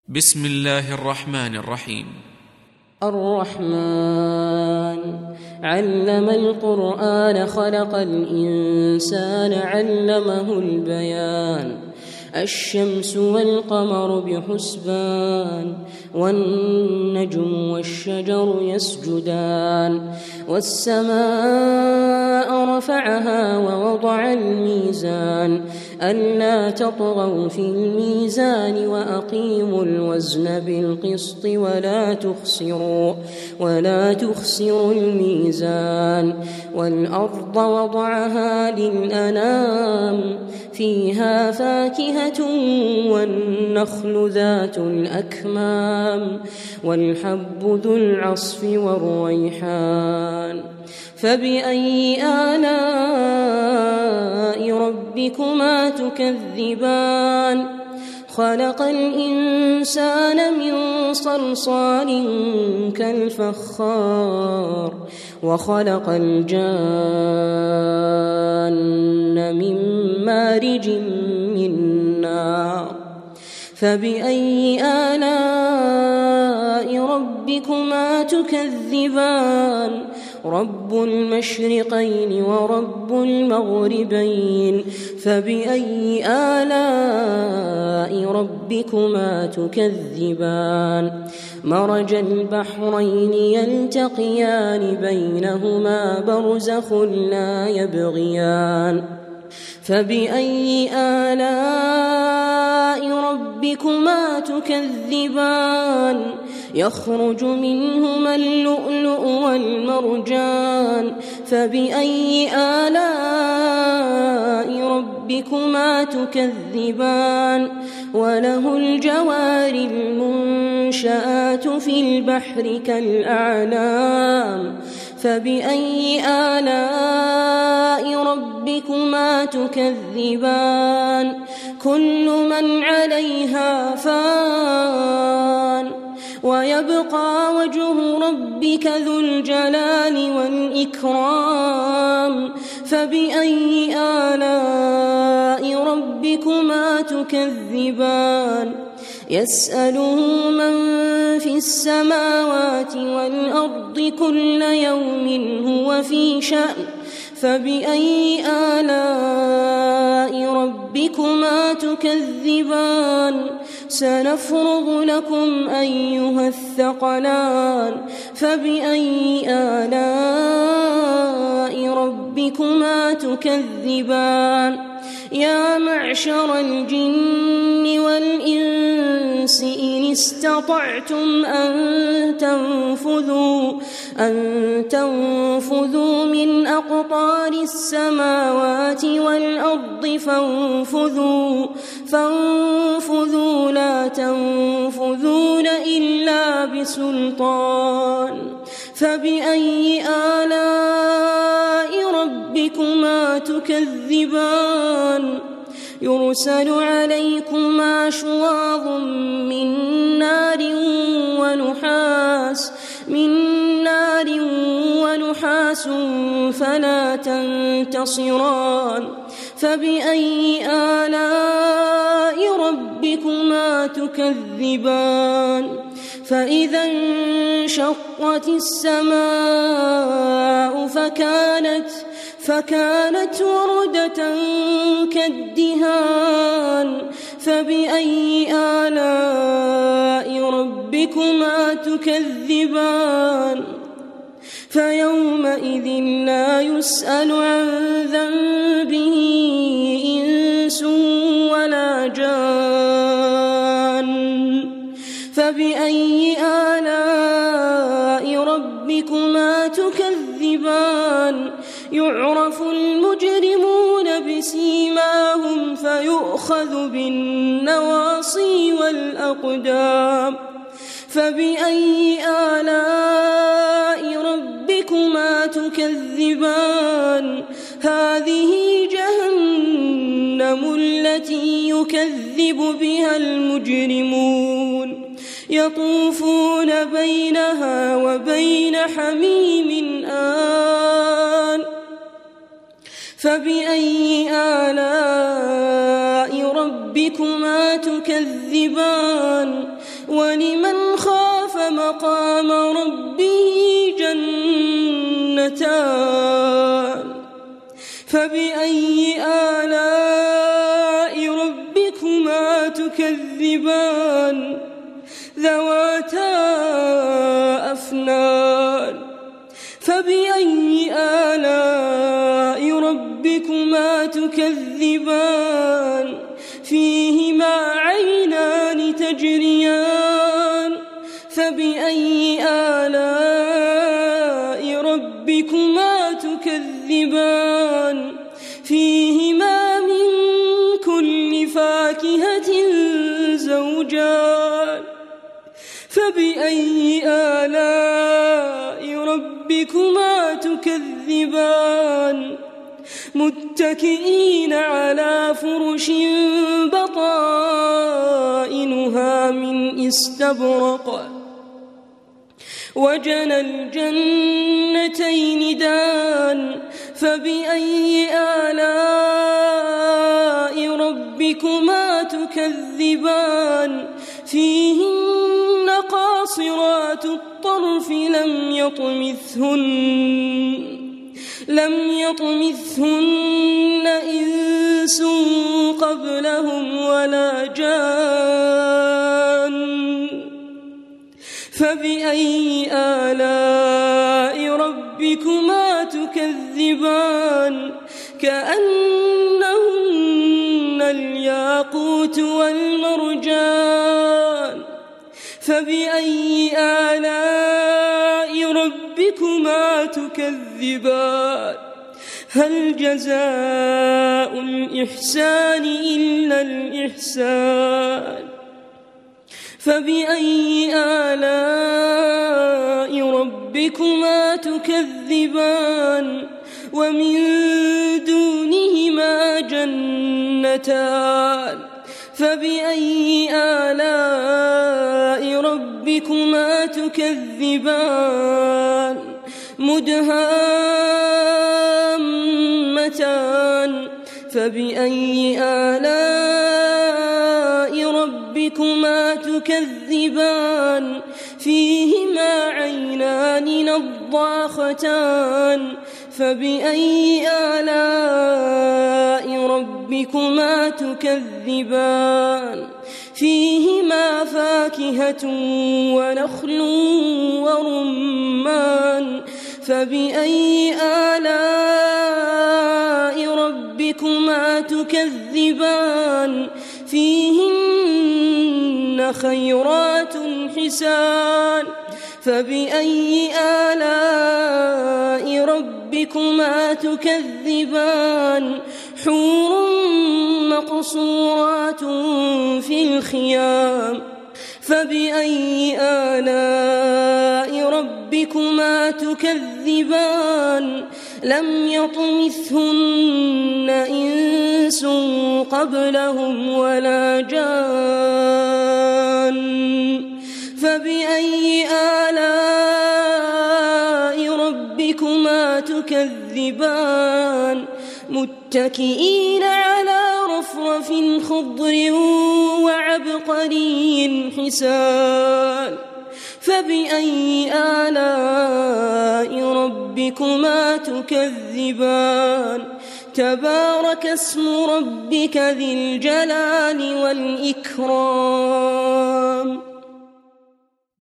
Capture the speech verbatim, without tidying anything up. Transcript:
بسم الله الرحمن الرحيم. الرحمن علم القرآن خلق الإنسان علمه البيان. الشمس والقمر بحسبان والنجم والشجر يسجدان والسماء رفعها ووضع الميزان ألا تطغوا في الميزان وأقيموا الوزن بالقسط ولا تخسروا ولا تخسروا الميزان والأرض وضعها للأنام فيها فاكهة والنخل ذات الأكمام والحب ذو العصف والريحان فبأي آلاء ربكما تكذبان خلق الإنسان من صلصال كالفخار وخلق الجان من مارج من نار فبأي آلاء ربكما تكذبان رب المشرقين ورب المغربين فبأي آلاء ربكما تكذبان مرج البحرين يلتقيان بينهما برزخ لا يبغيان فبأي آلاء ربكما تكذبان يخرج منهما اللؤلؤ والمرجان فبأي آلاء ربكما تكذبان وله الجوار المنشآت في البحر كالأعلام فبأي آلاء ربكما تكذبان كل من عليها فان ويبقى وجه ربك ذو الجلال والإكرام فبأي آلاء ربكما تكذبان يسأله من في السماوات والأرض كل يوم هو في شأن فبأي آلاء ربكما تكذبان سنفرغ لكم أيها الثقلان فبأي آلاء ربكما تكذبان يا معشر الجن والإنس إن استطعتم أن تنفذوا أن تنفذوا من أقطار السماوات والأرض فانفذوا فانفذوا لا تنفذون إلا بسلطان فبأي آلاء ربكما تكذبان يرسل عليكما شواظ من نار ونحاس من نار ونحاس فلا تنتصران فبأي آلاء ربكما تكذبان فإذا انشقت السماء فكانت فكانت وردة كالدهان فبأي آلاء ربكما تكذبان فيومئذ لا يسأل عن ذنبه إنس ولا جان فبأي آلاء ربكما تكذبان يعرف المجرمون بسيماهم فيؤخذ بالنواصي والأقدام فبأي آلاء ربكما تكذبان هذه جهنم التي يكذب بها المجرمون يطوفون بينها وبين حميم آن فبأي آلاء ربكما تكذبان ولمن خاف مقام ربه جنتان فبأي آلاء ربكما تكذبان ذواتا أفنان فبأي آلاء ربكما تكذبان فيهما عينان تجريان فبأي آلاء ربكما تكذبان فيهما من كل فاكهة زوجان فبأي آلاء ربكما تكذبان متكئين على فرش بطائنها من استبرق وجنى الجنتين دان فبأي آلاء ربكما تكذبان فيهن قاصرات الطرف لم يطمثهن لم يطمثهن إنس قبلهم ولا جان فبأي آلاء ربكما تكذبان كأنهن الياقوت والمرجان فبأي آلاء ربكما تكذبان هل جزاء الإحسان إلا الإحسان فبأي آلاء ربكما تكذبان ومن دونهما جنتان فبأي آلاء ربكما تكذبان مدهامتان فبأي آلاء ربكما تكذبان فيهما عينان نضاختان فبأي آلاء ربكما تكذبان فيهما فاكهة ونخل ورمان فبأي آلاء ربكما تكذبان فيهن خيرات حسان فبأي آلاء ربكما تكذبان حور مقصورات في الخيام فبأي آلاء ربكما تكذبان لم يطمثهن إنس قبلهم ولا جان فبأي آلاء ربكما تكذبان متكئين على رفرف خضر وعبقري حسان فبأي آلاء ربكما تكذبان تبارك اسم ربك ذي الجلال والإكرام